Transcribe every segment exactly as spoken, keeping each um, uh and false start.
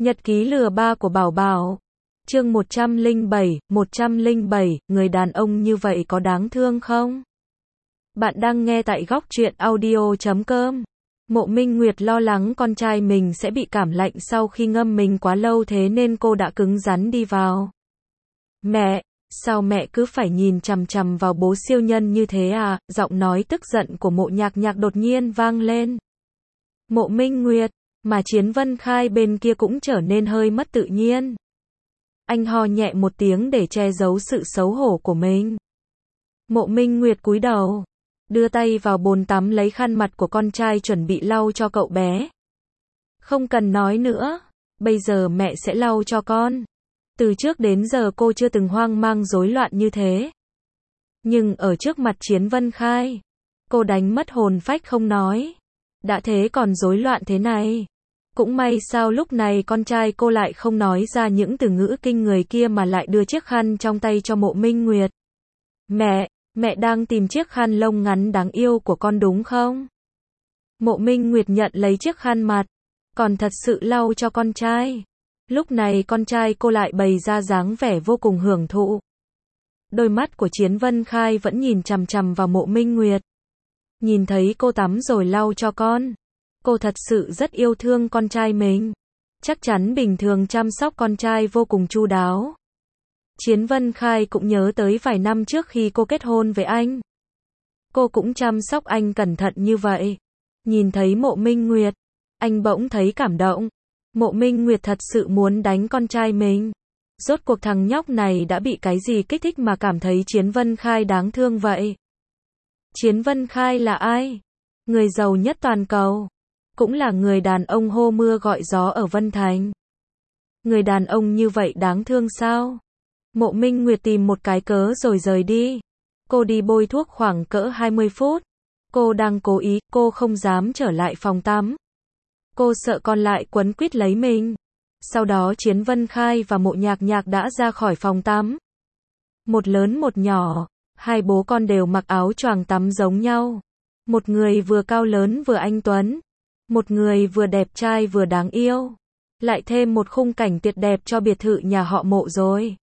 Nhật ký lừa ba của Bảo Bảo. Chương một trăm lẻ bảy, một trăm lẻ bảy, người đàn ông như vậy có đáng thương không? Bạn đang nghe tại góc truyện audio chấm com. Mộ Minh Nguyệt lo lắng con trai mình sẽ bị cảm lạnh sau khi ngâm mình quá lâu, thế nên cô đã cứng rắn đi vào. Mẹ, sao mẹ cứ phải nhìn chằm chằm vào bố siêu nhân như thế à? Giọng nói tức giận của Mộ Nhạc Nhạc đột nhiên vang lên. Mộ Minh Nguyệt, mà Chiến Vân Khai bên kia cũng trở nên hơi mất tự nhiên. Anh ho nhẹ một tiếng để che giấu sự xấu hổ của mình. Mộ Minh Nguyệt cúi đầu, đưa tay vào bồn tắm lấy khăn mặt của con trai chuẩn bị lau cho cậu bé. Không cần nói nữa, bây giờ mẹ sẽ lau cho con. Từ trước đến giờ cô chưa từng hoang mang rối loạn như thế. Nhưng ở trước mặt Chiến Vân Khai, cô đánh mất hồn phách không nói. Đã thế còn rối loạn thế này. Cũng may sao lúc này con trai cô lại không nói ra những từ ngữ kinh người kia mà lại đưa chiếc khăn trong tay cho Mộ Minh Nguyệt. Mẹ, mẹ đang tìm chiếc khăn lông ngắn đáng yêu của con đúng không? Mộ Minh Nguyệt nhận lấy chiếc khăn mặt, còn thật sự lau cho con trai. Lúc này con trai cô lại bày ra dáng vẻ vô cùng hưởng thụ. Đôi mắt của Chiến Vân Khai vẫn nhìn chằm chằm vào Mộ Minh Nguyệt. Nhìn thấy cô tắm rồi lau cho con. Cô thật sự rất yêu thương con trai mình. Chắc chắn bình thường chăm sóc con trai vô cùng chu đáo. Chiến Vân Khai cũng nhớ tới vài năm trước khi cô kết hôn với anh. Cô cũng chăm sóc anh cẩn thận như vậy. Nhìn thấy Mộ Minh Nguyệt, anh bỗng thấy cảm động. Mộ Minh Nguyệt thật sự muốn đánh con trai mình. Rốt cuộc thằng nhóc này đã bị cái gì kích thích mà cảm thấy Chiến Vân Khai đáng thương vậy? Chiến Vân Khai là ai? Người giàu nhất toàn cầu. Cũng là người đàn ông hô mưa gọi gió ở Vân Thành. Người đàn ông như vậy đáng thương sao? Mộ Minh Nguyệt tìm một cái cớ rồi rời đi. Cô đi bôi thuốc khoảng cỡ hai mươi phút. Cô đang cố ý, cô không dám trở lại phòng tắm. Cô sợ con lại quấn quýt lấy mình. Sau đó Chiến Vân Khai và Mộ Nhạc Nhạc đã ra khỏi phòng tắm. Một lớn một nhỏ, hai bố con đều mặc áo choàng tắm giống nhau. Một người vừa cao lớn vừa anh tuấn. Một người vừa đẹp trai vừa đáng yêu. Lại thêm một khung cảnh tuyệt đẹp cho biệt thự nhà họ Mộ rồi.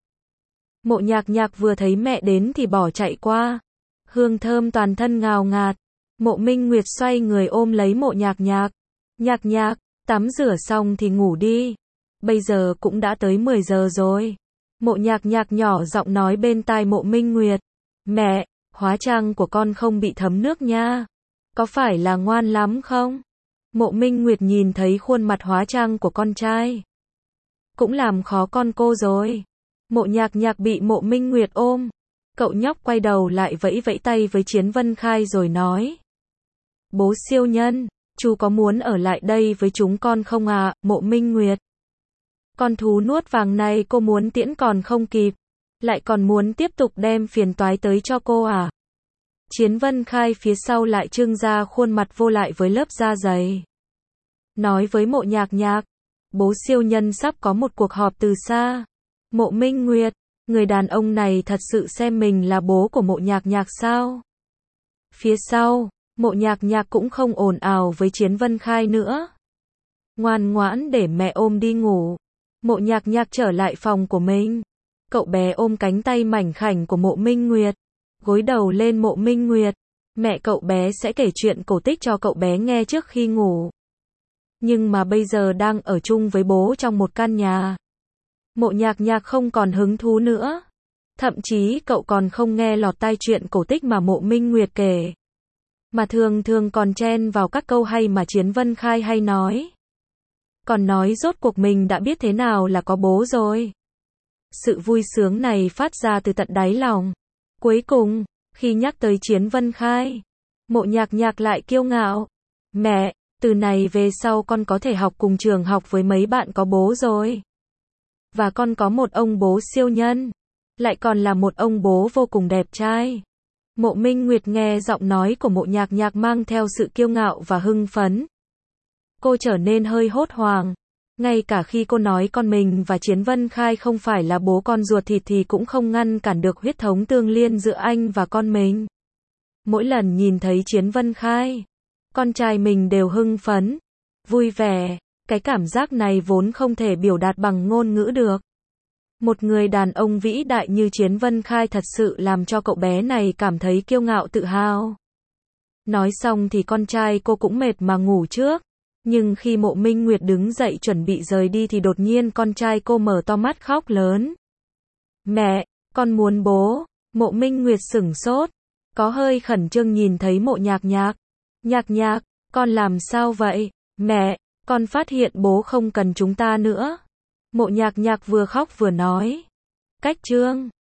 Mộ Nhạc Nhạc vừa thấy mẹ đến thì bỏ chạy qua. Hương thơm toàn thân ngào ngạt. Mộ Minh Nguyệt xoay người ôm lấy Mộ Nhạc Nhạc. Nhạc Nhạc, tắm rửa xong thì ngủ đi. Bây giờ cũng đã tới mười giờ rồi. Mộ Nhạc Nhạc nhỏ giọng nói bên tai Mộ Minh Nguyệt. Mẹ, hóa trang của con không bị thấm nước nha. Có phải là ngoan lắm không? Mộ Minh Nguyệt nhìn thấy khuôn mặt hóa trang của con trai. Cũng làm khó con cô rồi. Mộ Nhạc Nhạc bị Mộ Minh Nguyệt ôm. Cậu nhóc quay đầu lại vẫy vẫy tay với Chiến Vân Khai rồi nói. Bố siêu nhân, chú có muốn ở lại đây với chúng con không à? Mộ Minh Nguyệt. Con thú nuốt vàng này cô muốn tiễn còn không kịp. Lại còn muốn tiếp tục đem phiền toái tới cho cô à? Chiến Vân Khai phía sau lại trưng ra khuôn mặt vô lại với lớp da dày. Nói với Mộ Nhạc Nhạc. Bố siêu nhân sắp có một cuộc họp từ xa. Mộ Minh Nguyệt, người đàn ông này thật sự xem mình là bố của Mộ Nhạc Nhạc sao? Phía sau, Mộ Nhạc Nhạc cũng không ồn ào với Chiến Vân Khai nữa. Ngoan ngoãn để mẹ ôm đi ngủ. Mộ Nhạc Nhạc trở lại phòng của mình. Cậu bé ôm cánh tay mảnh khảnh của Mộ Minh Nguyệt. Gối đầu lên Mộ Minh Nguyệt. Mẹ cậu bé sẽ kể chuyện cổ tích cho cậu bé nghe trước khi ngủ. Nhưng mà bây giờ đang ở chung với bố trong một căn nhà. Mộ Nhạc Nhạc không còn hứng thú nữa. Thậm chí cậu còn không nghe lọt tai chuyện cổ tích mà Mộ Minh Nguyệt kể. Mà thường thường còn chen vào các câu hay mà Chiến Vân Khai hay nói. Còn nói rốt cuộc mình đã biết thế nào là có bố rồi. Sự vui sướng này phát ra từ tận đáy lòng. Cuối cùng, khi nhắc tới Chiến Vân Khai, Mộ Nhạc Nhạc lại kiêu ngạo. Mẹ, từ này về sau con có thể học cùng trường học với mấy bạn có bố rồi. Và con có một ông bố siêu nhân. Lại còn là một ông bố vô cùng đẹp trai. Mộ Minh Nguyệt nghe giọng nói của Mộ Nhạc Nhạc mang theo sự kiêu ngạo và hưng phấn. Cô trở nên hơi hốt hoảng. Ngay cả khi cô nói con mình và Chiến Vân Khai không phải là bố con ruột thịt thì cũng không ngăn cản được huyết thống tương liên giữa anh và con mình. Mỗi lần nhìn thấy Chiến Vân Khai, con trai mình đều hưng phấn, vui vẻ. Cái cảm giác này vốn không thể biểu đạt bằng ngôn ngữ được. Một người đàn ông vĩ đại như Chiến Vân Khai thật sự làm cho cậu bé này cảm thấy kiêu ngạo tự hào. Nói xong thì con trai cô cũng mệt mà ngủ trước. Nhưng khi Mộ Minh Nguyệt đứng dậy chuẩn bị rời đi thì đột nhiên con trai cô mở to mắt khóc lớn. Mẹ, con muốn bố. Mộ Minh Nguyệt sửng sốt. Có hơi khẩn trương nhìn thấy Mộ Nhạc Nhạc. Nhạc Nhạc, con làm sao vậy? Mẹ, con phát hiện bố không cần chúng ta nữa. Mộ Nhạc Nhạc vừa khóc vừa nói. Cách chương